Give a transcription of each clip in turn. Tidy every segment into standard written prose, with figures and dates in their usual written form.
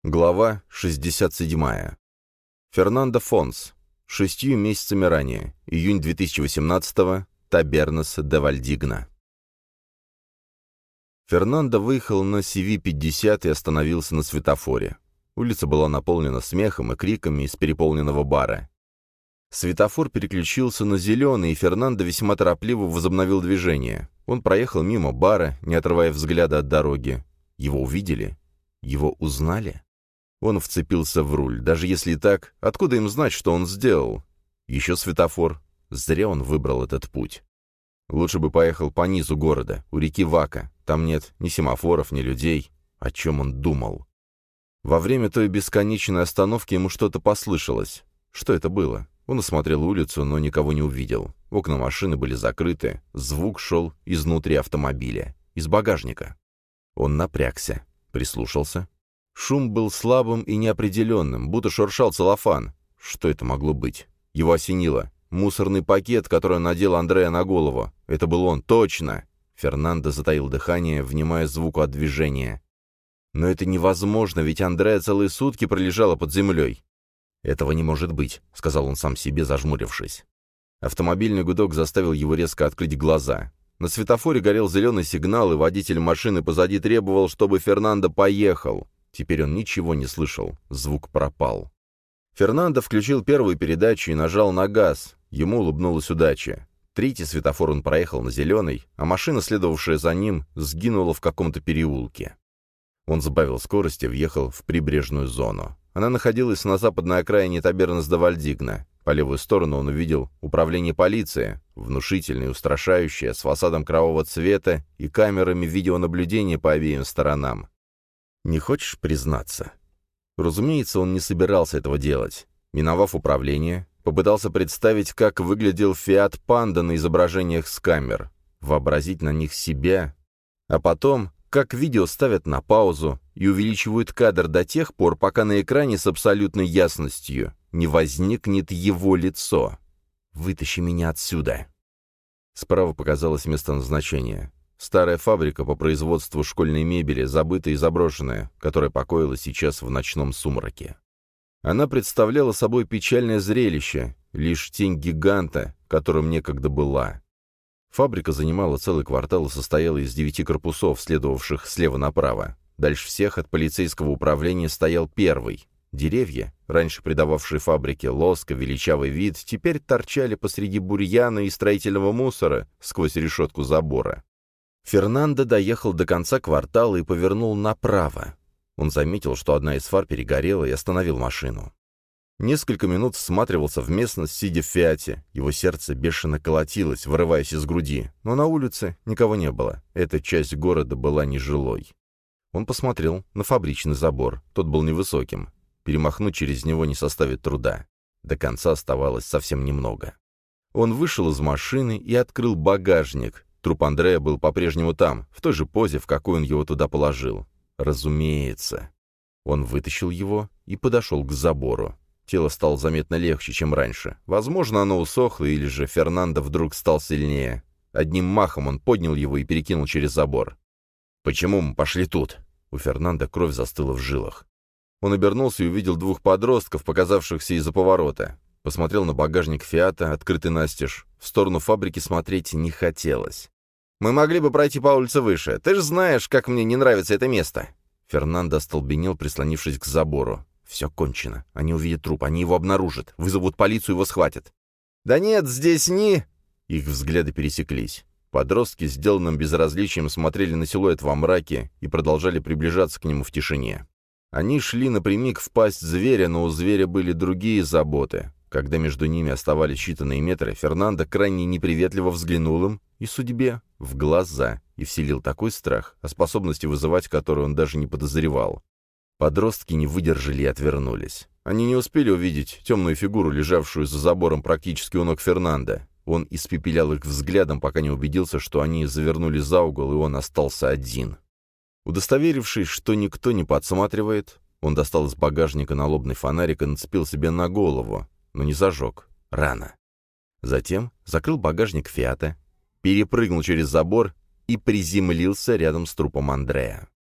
Глава 67. Фернандо Фонс. 6 месяцами ранее. Июнь 2018-го. Табернас де Вальдигна. Фернандо выехал на CV-50 и остановился на светофоре. Улица была наполнена смехом и криками из переполненного бара. Светофор переключился на зеленый, и Фернандо весьма торопливо возобновил движение. Он проехал мимо бара, не отрывая взгляда от дороги. Его увидели? Его узнали? Он вцепился в руль. Даже если так, откуда им знать, что он сделал? Еще светофор. Зря он выбрал этот путь. Лучше бы поехал по низу города, у реки Вака. Там нет ни семафоров, ни людей. О чем он думал? Во время той бесконечной остановки ему что-то послышалось. Что это было? Он осмотрел улицу, но никого не увидел. Окна машины были закрыты. Звук шел изнутри автомобиля, из багажника. Он напрягся, прислушался. Шум был слабым и неопределенным, будто шуршал целлофан. Что это могло быть? Его осенило. Мусорный пакет, который он надел Андреа на голову. Это был он, точно! Фернандо затаил дыхание, внимая звуку от движения. Но это невозможно, ведь Андреа целые сутки пролежала под землей. «Этого не может быть», — сказал он сам себе, зажмурившись. Автомобильный гудок заставил его резко открыть глаза. На светофоре горел зеленый сигнал, и водитель машины позади требовал, чтобы Фернандо поехал. Теперь он ничего не слышал, звук пропал. Фернандо включил первую передачу и нажал на газ. Ему улыбнулась удача. Третий светофор он проехал на зеленый, а машина, следовавшая за ним, сгинула в каком-то переулке. Он сбавил скорость и въехал в прибрежную зону. Она находилась на западной окраине Табернас де Вальдигна. По левую сторону он увидел управление полиции, внушительное и устрашающее, с фасадом кровавого цвета и камерами видеонаблюдения по обеим сторонам. «Не хочешь признаться?» Разумеется, он не собирался этого делать. Миновав управление, попытался представить, как выглядел Фиат Панда на изображениях с камер, вообразить на них себя, а потом, как видео ставят на паузу и увеличивают кадр до тех пор, пока на экране с абсолютной ясностью не возникнет его лицо. «Вытащи меня отсюда!» Справа показалось место назначения. Старая фабрика по производству школьной мебели, забытая и заброшенная, которая покоилась сейчас в ночном сумраке. Она представляла собой печальное зрелище, лишь тень гиганта, которым некогда была. Фабрика занимала целый квартал и состояла из 9 корпусов, следовавших слева направо. Дальше всех от полицейского управления стоял первый. Деревья, раньше придававшие фабрике лоск и величавый вид, теперь торчали посреди бурьяна и строительного мусора сквозь решетку забора. Фернандо доехал до конца квартала и повернул направо. Он заметил, что одна из фар перегорела, и остановил машину. Несколько минут всматривался в местность, сидя в «Фиате». Его сердце бешено колотилось, вырываясь из груди. Но на улице никого не было. Эта часть города была нежилой. Он посмотрел на фабричный забор. Тот был невысоким. Перемахнуть через него не составит труда. До конца оставалось совсем немного. Он вышел из машины и открыл багажник. Труп Андреа был по-прежнему там, в той же позе, в какой он его туда положил. Разумеется. Он вытащил его и подошел к забору. Тело стало заметно легче, чем раньше. Возможно, оно усохло, или же Фернандо вдруг стал сильнее. Одним махом он поднял его и перекинул через забор. «Почему мы пошли тут?» У Фернандо кровь застыла в жилах. Он обернулся и увидел 2 подростков, показавшихся из-за поворота. Посмотрел на багажник «Фиата», открытый настежь. В сторону фабрики смотреть не хотелось. «Мы могли бы пройти по улице выше. Ты же знаешь, как мне не нравится это место». Фернандо остолбенел, прислонившись к забору. «Все кончено. Они увидят труп, они его обнаружат. Вызовут полицию, его схватят». «Да нет, здесь не...» Их взгляды пересеклись. Подростки, сделанным безразличием, смотрели на силуэт во мраке и продолжали приближаться к нему в тишине. Они шли напрямик в пасть зверя, но у зверя были другие заботы. Когда между ними оставались считанные метры, Фернандо крайне неприветливо взглянул им и судьбе в глаза и вселил такой страх, о способности вызывать который он даже не подозревал. Подростки не выдержали и отвернулись. Они не успели увидеть темную фигуру, лежавшую за забором практически у ног Фернандо. Он испепелял их взглядом, пока не убедился, что они завернули за угол, и он остался один. Удостоверившись, что никто не подсматривает, он достал из багажника налобный фонарик и нацепил себе на голову, но не зажег. Рано. Затем закрыл багажник «Фиата», перепрыгнул через забор и приземлился рядом с трупом Андреа.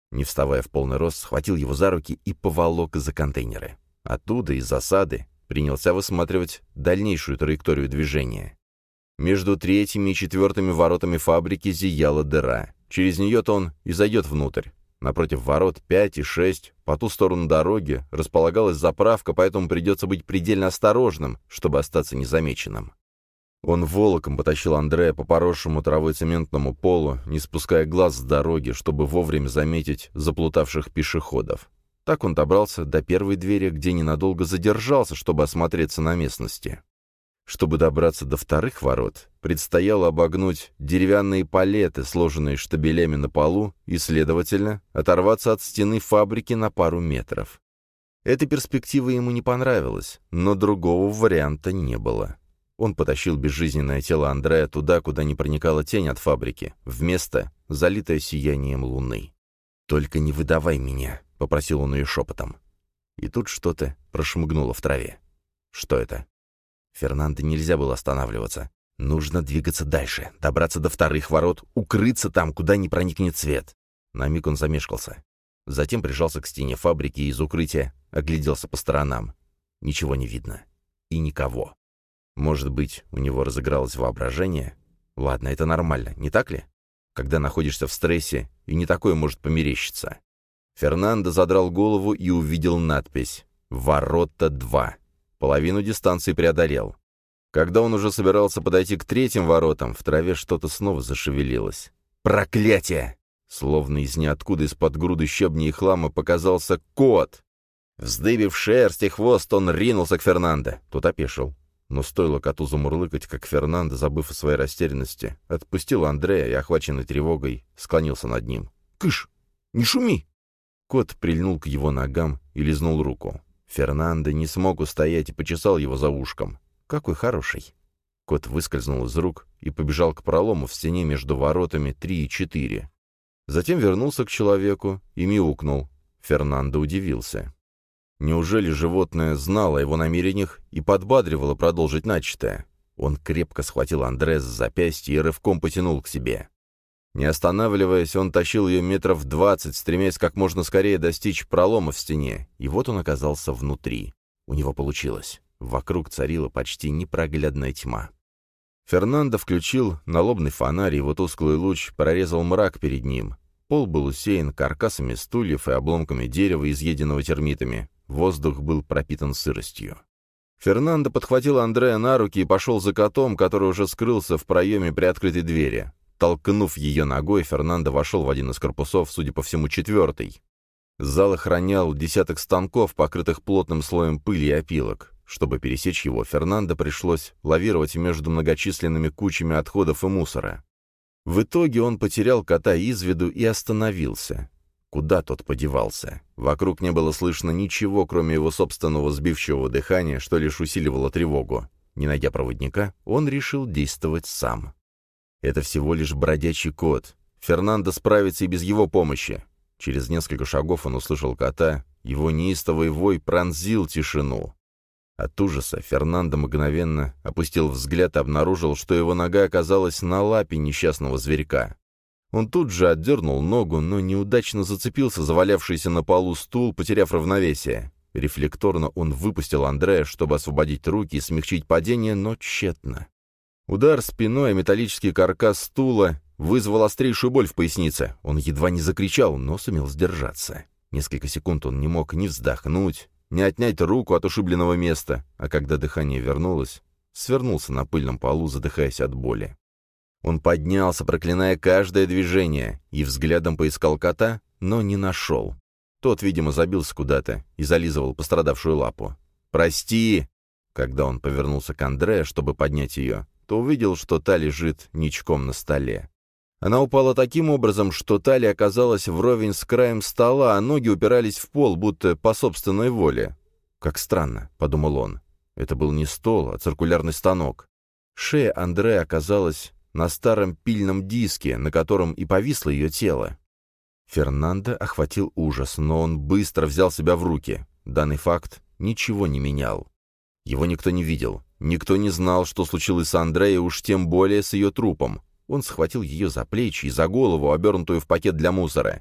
Не вставая в полный рост, схватил его за руки и поволок за контейнеры. Оттуда, из засады, принялся высматривать дальнейшую траекторию движения. Между третьими и четвертыми воротами фабрики зияла дыра. Через нее-то он и зайдет внутрь. Напротив ворот 5 и 6, по ту сторону дороги, располагалась заправка, поэтому придется быть предельно осторожным, чтобы остаться незамеченным. Он волоком потащил Андрея по поросшему травой цементному полу, не спуская глаз с дороги, чтобы вовремя заметить заплутавших пешеходов. Так он добрался до первой двери, где ненадолго задержался, чтобы осмотреться на местности. Чтобы добраться до вторых ворот, предстояло обогнуть деревянные палеты, сложенные штабелями на полу, и, следовательно, оторваться от стены фабрики на пару метров. Эта перспектива ему не понравилась, но другого варианта не было. Он потащил безжизненное тело Андрея туда, куда не проникала тень от фабрики, в место, залитое сиянием луны. «Только не выдавай меня», — попросил он ее шепотом. И тут что-то прошмыгнуло в траве. Что это? Фернандо нельзя было останавливаться. Нужно двигаться дальше, добраться до вторых ворот, укрыться там, куда не проникнет свет. На миг он замешкался. Затем прижался к стене фабрики и из укрытия огляделся по сторонам. Ничего не видно. И никого. Может быть, у него разыгралось воображение? Ладно, это нормально, не так ли? Когда находишься в стрессе, и не такое может померещиться. Фернандо задрал голову и увидел надпись «Ворота 2». Половину дистанции преодолел. Когда он уже собирался подойти к третьим воротам, в траве что-то снова зашевелилось. «Проклятие!» Словно из ниоткуда из-под груды щебня и хлама показался кот. Вздыбив шерсть и хвост, он ринулся к Фернандо. Тот опешил. Но стоило коту замурлыкать, как Фернандо, забыв о своей растерянности, отпустил Андрея и, охваченный тревогой, склонился над ним. «Кыш! Не шуми!» Кот прильнул к его ногам и лизнул руку. Фернандо не смог устоять и почесал его за ушком. «Какой хороший!» Кот выскользнул из рук и побежал к пролому в стене между воротами 3 и 4. Затем вернулся к человеку и мяукнул. Фернандо удивился. Неужели животное знало о его намерениях и подбадривало продолжить начатое? Он крепко схватил Андрея за запястье и рывком потянул к себе. Не останавливаясь, он тащил ее метров 20, стремясь как можно скорее достичь пролома в стене, и вот он оказался внутри. У него получилось. Вокруг царила почти непроглядная тьма. Фернандо включил налобный фонарь, и его тусклый луч прорезал мрак перед ним. Пол был усеян каркасами стульев и обломками дерева, изъеденного термитами. Воздух был пропитан сыростью. Фернандо подхватил Андрея на руки и пошел за котом, который уже скрылся в проеме приоткрытой двери. Толкнув ее ногой, Фернандо вошел в один из корпусов, судя по всему, 4-й. Зал охранял десяток станков, покрытых плотным слоем пыли и опилок. Чтобы пересечь его, Фернандо пришлось лавировать между многочисленными кучами отходов и мусора. В итоге он потерял кота из виду и остановился. Куда тот подевался? Вокруг не было слышно ничего, кроме его собственного сбивчивого дыхания, что лишь усиливало тревогу. Не найдя проводника, он решил действовать сам. Это всего лишь бродячий кот. Фернандо справится и без его помощи. Через несколько шагов он услышал кота. Его неистовый вой пронзил тишину. От ужаса Фернандо мгновенно опустил взгляд и обнаружил, что его нога оказалась на лапе несчастного зверька. Он тут же отдернул ногу, но неудачно зацепился за валявшийся на полу стул, потеряв равновесие. Рефлекторно он выпустил Андрея, чтобы освободить руки и смягчить падение, но тщетно. Удар спиной о металлический каркас стула вызвал острейшую боль в пояснице. Он едва не закричал, но сумел сдержаться. Несколько секунд он не мог ни вздохнуть, ни отнять руку от ушибленного места, а когда дыхание вернулось, свернулся на пыльном полу, задыхаясь от боли. Он поднялся, проклиная каждое движение, и взглядом поискал кота, но не нашел. Тот, видимо, забился куда-то и зализывал пострадавшую лапу. «Прости!» Когда он повернулся к Андреа, чтобы поднять ее, то увидел, что та лежит ничком на столе. Она упала таким образом, что талия оказалась вровень с краем стола, а ноги упирались в пол, будто по собственной воле. «Как странно», — подумал он. Это был не стол, а циркулярный станок. Шея Андреа оказалась на старом пильном диске, на котором и повисло ее тело. Фернандо охватил ужас, но он быстро взял себя в руки. Данный факт ничего не менял. Его никто не видел, никто не знал, что случилось с Андреей, уж тем более с ее трупом. Он схватил ее за плечи и за голову, обернутую в пакет для мусора.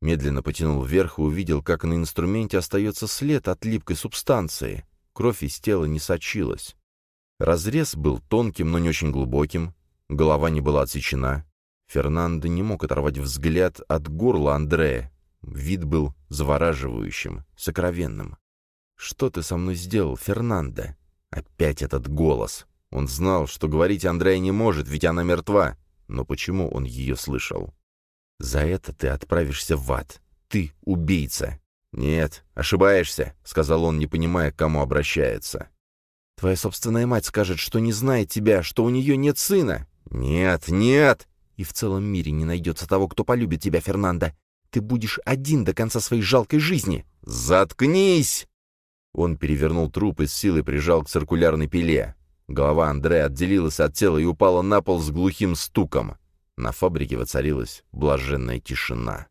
Медленно потянул вверх и увидел, как на инструменте остается след от липкой субстанции. Кровь из тела не сочилась. Разрез был тонким, но не очень глубоким. Голова не была отсечена. Фернандо не мог оторвать взгляд от горла Андрея. Вид был завораживающим, сокровенным. «Что ты со мной сделал, Фернандо?» Опять этот голос. Он знал, что говорить Андрея не может, ведь она мертва. Но почему он ее слышал? «За это ты отправишься в ад. Ты убийца». «Нет, ошибаешься», — сказал он, не понимая, к кому обращается. «Твоя собственная мать скажет, что не знает тебя, что у нее нет сына». «Нет, нет!» «И в целом мире не найдется того, кто полюбит тебя, Фернандо. Ты будешь один до конца своей жалкой жизни». «Заткнись!» Он перевернул труп и с силой прижал к циркулярной пиле. Голова Андрея отделилась от тела и упала на пол с глухим стуком. На фабрике воцарилась блаженная тишина.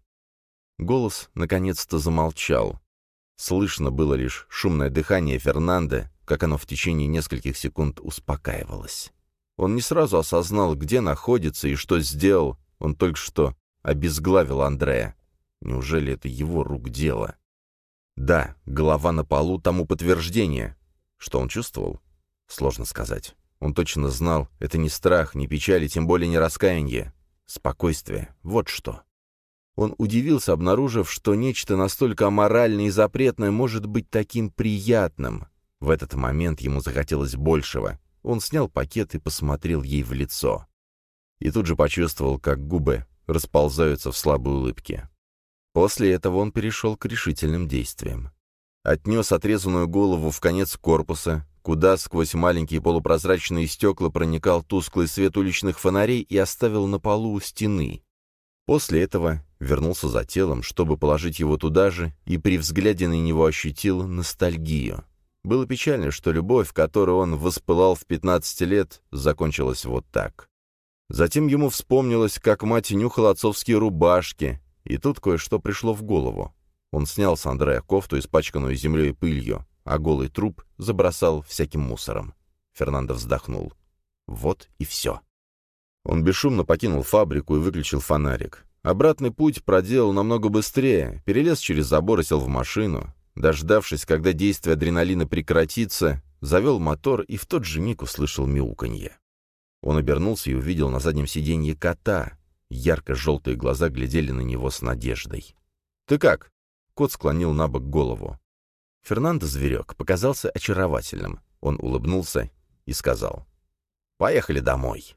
Голос наконец-то замолчал. Слышно было лишь шумное дыхание Фернандо, как оно в течение нескольких секунд успокаивалось. Он не сразу осознал, где находится и что сделал. Он только что обезглавил Андрея. Неужели это его рук дело? Да, голова на полу тому подтверждение. Что он чувствовал? Сложно сказать. Он точно знал, это не страх, не печаль, и тем более не раскаяние. Спокойствие. Вот что. Он удивился, обнаружив, что нечто настолько аморальное и запретное может быть таким приятным. В этот момент ему захотелось большего. Он снял пакет и посмотрел ей в лицо. И тут же почувствовал, как губы расползаются в слабой улыбке. После этого он перешел к решительным действиям. Отнес отрезанную голову в конец корпуса, куда сквозь маленькие полупрозрачные стекла проникал тусклый свет уличных фонарей, и оставил на полу у стены. После этого вернулся за телом, чтобы положить его туда же, и при взгляде на него ощутил ностальгию. Было печально, что любовь, которую он воспылал в 15 лет, закончилась вот так. Затем ему вспомнилось, как мать нюхала отцовские рубашки, и тут кое-что пришло в голову. Он снял с Андрея кофту, испачканную землей и пылью, а голый труп забросал всяким мусором. Фернандо вздохнул. Вот и все. Он бесшумно покинул фабрику и выключил фонарик. Обратный путь проделал намного быстрее, перелез через забор и сел в машину. Дождавшись, когда действие адреналина прекратится, завел мотор и в тот же миг услышал мяуканье. Он обернулся и увидел на заднем сиденье кота. Ярко-желтые глаза глядели на него с надеждой. «Ты как?» Кот склонил на бок голову. Фернандо-зверек показался очаровательным. Он улыбнулся и сказал: «Поехали домой».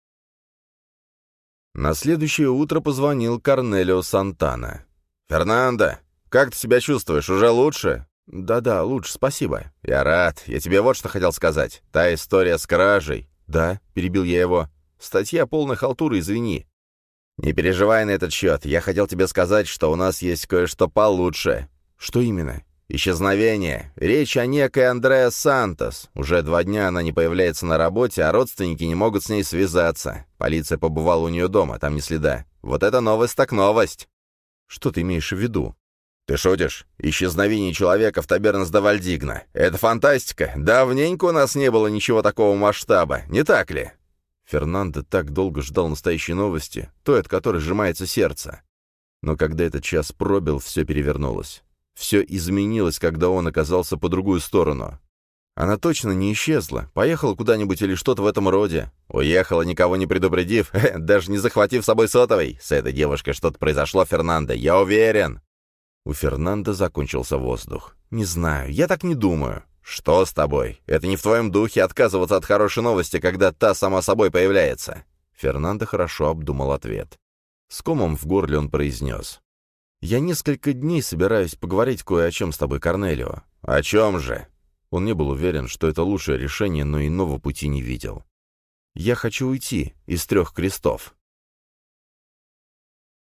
На следующее утро позвонил Корнелио Сантана. «Фернандо, как ты себя чувствуешь? Уже лучше?» «Да-да, лучше, спасибо». «Я рад. Я тебе вот что хотел сказать. Та история с кражей». «Да», — перебил я его. «Статья полная халтура, извини». «Не переживай на этот счет. Я хотел тебе сказать, что у нас есть кое-что получше». «Что именно?» «Исчезновение. Речь о некой Андреа Сантос. Уже 2 дня она не появляется на работе, а родственники не могут с ней связаться. Полиция побывала у нее дома, там ни следа. Вот это новость так новость». «Что ты имеешь в виду?» «Ты шутишь? Исчезновение человека в Табернес де Вальдигна. Это фантастика. Давненько у нас не было ничего такого масштаба, не так ли?» Фернандо так долго ждал настоящей новости, той, от которой сжимается сердце. Но когда этот час пробил, все перевернулось. Все изменилось, когда он оказался по другую сторону. Она точно не исчезла, поехала куда-нибудь или что-то в этом роде. Уехала, никого не предупредив, даже не захватив с собой сотовый. С этой девушкой что-то произошло, Фернандо, я уверен. У Фернандо закончился воздух. «Не знаю, я так не думаю». «Что с тобой? Это не в твоем духе отказываться от хорошей новости, когда та сама собой появляется». Фернандо хорошо обдумал ответ. С комом в горле он произнес: «Я несколько дней собираюсь поговорить кое о чем с тобой, Корнелио». «О чем же?» Он не был уверен, что это лучшее решение, но иного пути не видел. «Я хочу уйти из 3 крестов».